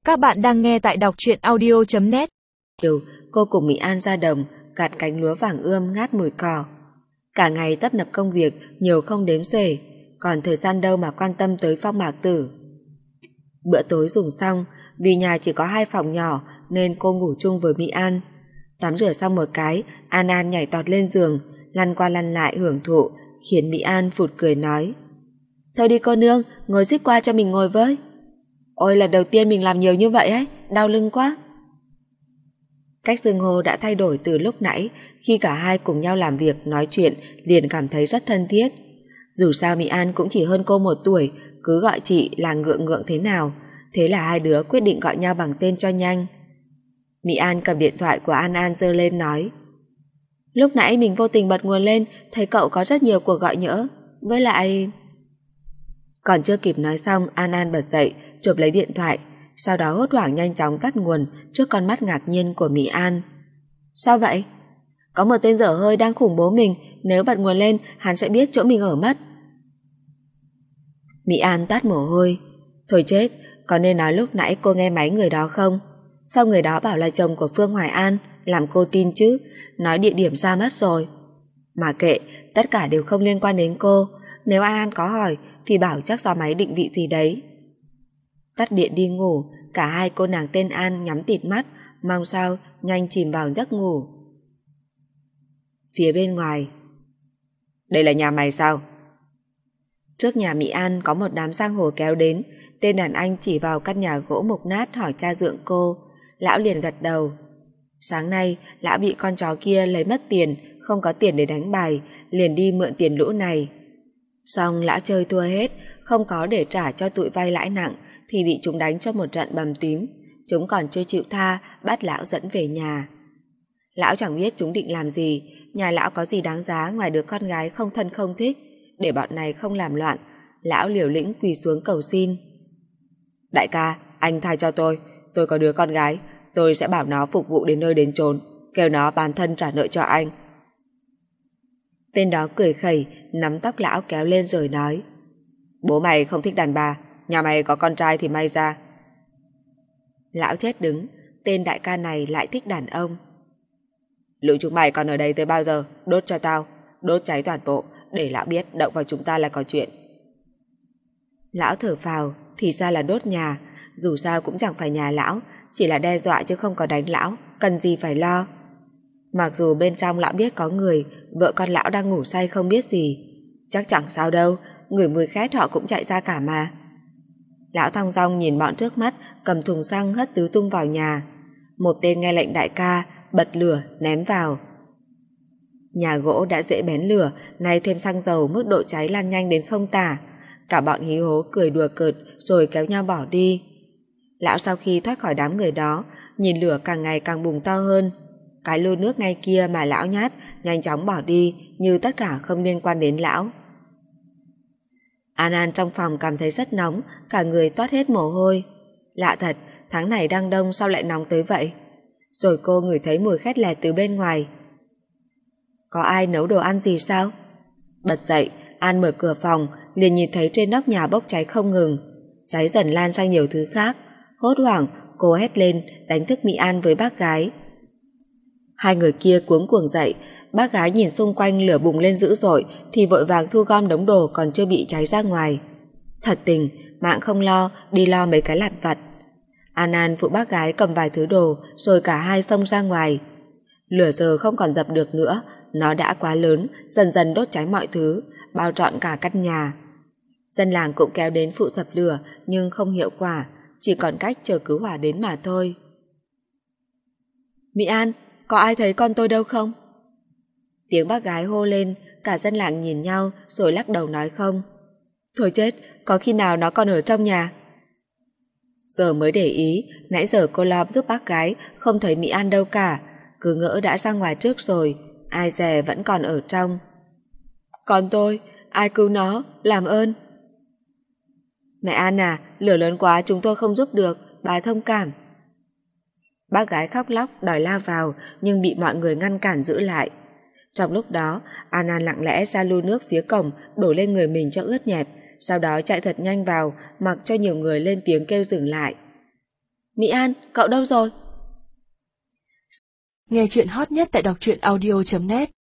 Các bạn đang nghe tại đọc truyện audio.net. Cô cùng Mỹ An ra đồng gặt cánh lúa vàng ươm ngát mùi cỏ. Cả ngày tấp nập công việc, nhiều không đếm xuể, còn thời gian đâu mà quan tâm tới Phong Mạc Tử. Bữa tối dùng xong, vì nhà chỉ có 2 phòng nhỏ nên cô ngủ chung với Mỹ An. Tắm rửa xong một cái, An nhảy tọt lên giường, lăn qua lăn lại hưởng thụ, khiến Mỹ An phụt cười nói: "Thôi đi cô nương, ngồi xích qua cho mình ngồi với." "Ôi, lần đầu tiên mình làm nhiều như vậy ấy, đau lưng quá." Cách xưng hô đã thay đổi từ lúc nãy, khi cả hai cùng nhau làm việc, nói chuyện, liền cảm thấy rất thân thiết. Dù sao Mỹ An cũng chỉ hơn cô 1 tuổi, cứ gọi chị là ngượng ngượng thế nào, thế là hai đứa quyết định gọi nhau bằng tên cho nhanh. Mỹ An cầm điện thoại của An giơ lên nói: "Lúc nãy mình vô tình bật nguồn lên, thấy cậu có rất nhiều cuộc gọi nhỡ, với lại..." Còn chưa kịp nói xong, An bật dậy, chụp lấy điện thoại, sau đó hốt hoảng nhanh chóng tắt nguồn trước con mắt ngạc nhiên của Mỹ An. "Sao vậy?" "Có một tên dở hơi đang khủng bố mình, nếu bật nguồn lên hắn sẽ biết chỗ mình ở mất." Mỹ An toát mồ hôi. Thôi chết, có nên nói lúc nãy cô nghe máy người đó không? Sao người đó bảo là chồng của Phương Hoài An, làm cô tin chứ, nói địa điểm ra mất rồi. Mà kệ, tất cả đều không liên quan đến cô, nếu An có hỏi thì bảo chắc do máy định vị gì đấy. Tắt điện đi ngủ, cả hai cô nàng tên An nhắm tịt mắt, mong sao nhanh chìm vào giấc ngủ. Phía bên ngoài: "Đây là nhà mày sao?" Trước nhà Mỹ An có một đám giang hồ kéo đến, tên đàn anh chỉ vào căn nhà gỗ mục nát hỏi cha dượng cô. Lão liền gật đầu. Sáng nay lão bị con chó kia lấy mất tiền, không có tiền để đánh bài, liền đi mượn tiền lũ này. Xong lão chơi thua hết, không có để trả cho tụi vay lãi nặng thì bị chúng đánh cho một trận bầm tím. Chúng còn chưa chịu tha, bắt lão dẫn về nhà. Lão chẳng biết chúng định làm gì, nhà lão có gì đáng giá ngoài đứa con gái không thân không thích. Để bọn này không làm loạn, lão liều lĩnh quỳ xuống cầu xin: "Đại ca, anh tha cho tôi có đứa con gái, tôi sẽ bảo nó phục vụ đến nơi đến chốn, kêu nó bán thân trả nợ cho anh." Tên đó cười khẩy, nắm tóc lão kéo lên rồi nói: "Bố mày không thích đàn bà, nhà mày có con trai thì may ra." Lão chết đứng, tên đại ca này lại thích đàn ông. "Lũ chúng mày còn ở đây tới bao giờ? Đốt cho tao, đốt cháy toàn bộ, để lão biết động vào chúng ta là có chuyện." Lão thở phào, thì ra là đốt nhà, dù sao cũng chẳng phải nhà lão, chỉ là đe dọa chứ không có đánh lão, cần gì phải lo. Mặc dù bên trong lão biết có người, vợ con lão đang ngủ say không biết gì, chắc chẳng sao đâu, ngửi mùi khét họ cũng chạy ra cả mà. Lão thong dong nhìn bọn trước mắt, cầm thùng xăng hất tứ tung vào nhà. Một tên nghe lệnh đại ca, bật lửa ném vào. Nhà gỗ đã dễ bén lửa, nay thêm xăng dầu, mức độ cháy lan nhanh đến không tả. Cả bọn hí hố cười đùa cợt rồi kéo nhau bỏ đi. Lão sau khi thoát khỏi đám người đó, nhìn lửa càng ngày càng bùng to hơn. Cái lu nước ngay kia mà lão nhát nhanh chóng bỏ đi, như tất cả không liên quan đến lão. An trong phòng cảm thấy rất nóng, cả người toát hết mồ hôi. Lạ thật, tháng này đang đông sao lại nóng tới vậy? Rồi cô ngửi thấy mùi khét lẹt từ bên ngoài. Có ai nấu đồ ăn gì sao? Bật dậy, An mở cửa phòng, liền nhìn thấy trên nóc nhà bốc cháy không ngừng. Cháy dần lan sang nhiều thứ khác. Hốt hoảng, cô hét lên, đánh thức Mỹ An với bác gái. Hai người kia cuống cuồng dậy, bác gái nhìn xung quanh lửa bùng lên dữ dội thì vội vàng thu gom đống đồ còn chưa bị cháy ra ngoài. Thật tình, mạng không lo, đi lo mấy cái lặt vặt. An phụ bác gái cầm vài thứ đồ rồi cả hai xông ra ngoài. Lửa giờ không còn dập được nữa, nó đã quá lớn, dần dần đốt cháy mọi thứ, bao trọn cả căn nhà. Dân làng cũng kéo đến phụ dập lửa nhưng không hiệu quả, chỉ còn cách chờ cứu hỏa đến mà thôi. "Mỹ An, có ai thấy con tôi đâu không?" Tiếng bác gái hô lên, cả dân làng nhìn nhau rồi lắc đầu nói không. Thôi chết, có khi nào nó còn ở trong nhà? Giờ mới để ý, nãy giờ cô lo giúp bác gái, không thấy Mỹ An đâu cả, cứ ngỡ đã ra ngoài trước rồi, ai dè vẫn còn ở trong. "Con tôi, ai cứu nó, làm ơn." "Mẹ An à, lửa lớn quá chúng tôi không giúp được, bà thông cảm." Bác gái khóc lóc đòi lao vào nhưng bị mọi người ngăn cản giữ lại. Trong lúc đó, An lặng lẽ ra lu nước phía cổng đổ lên người mình cho ướt nhẹp, sau đó chạy thật nhanh vào, mặc cho nhiều người lên tiếng kêu dừng lại. Mỹ An, cậu đâu rồi? Nghe chuyện hot nhất tại đọc truyện audio.net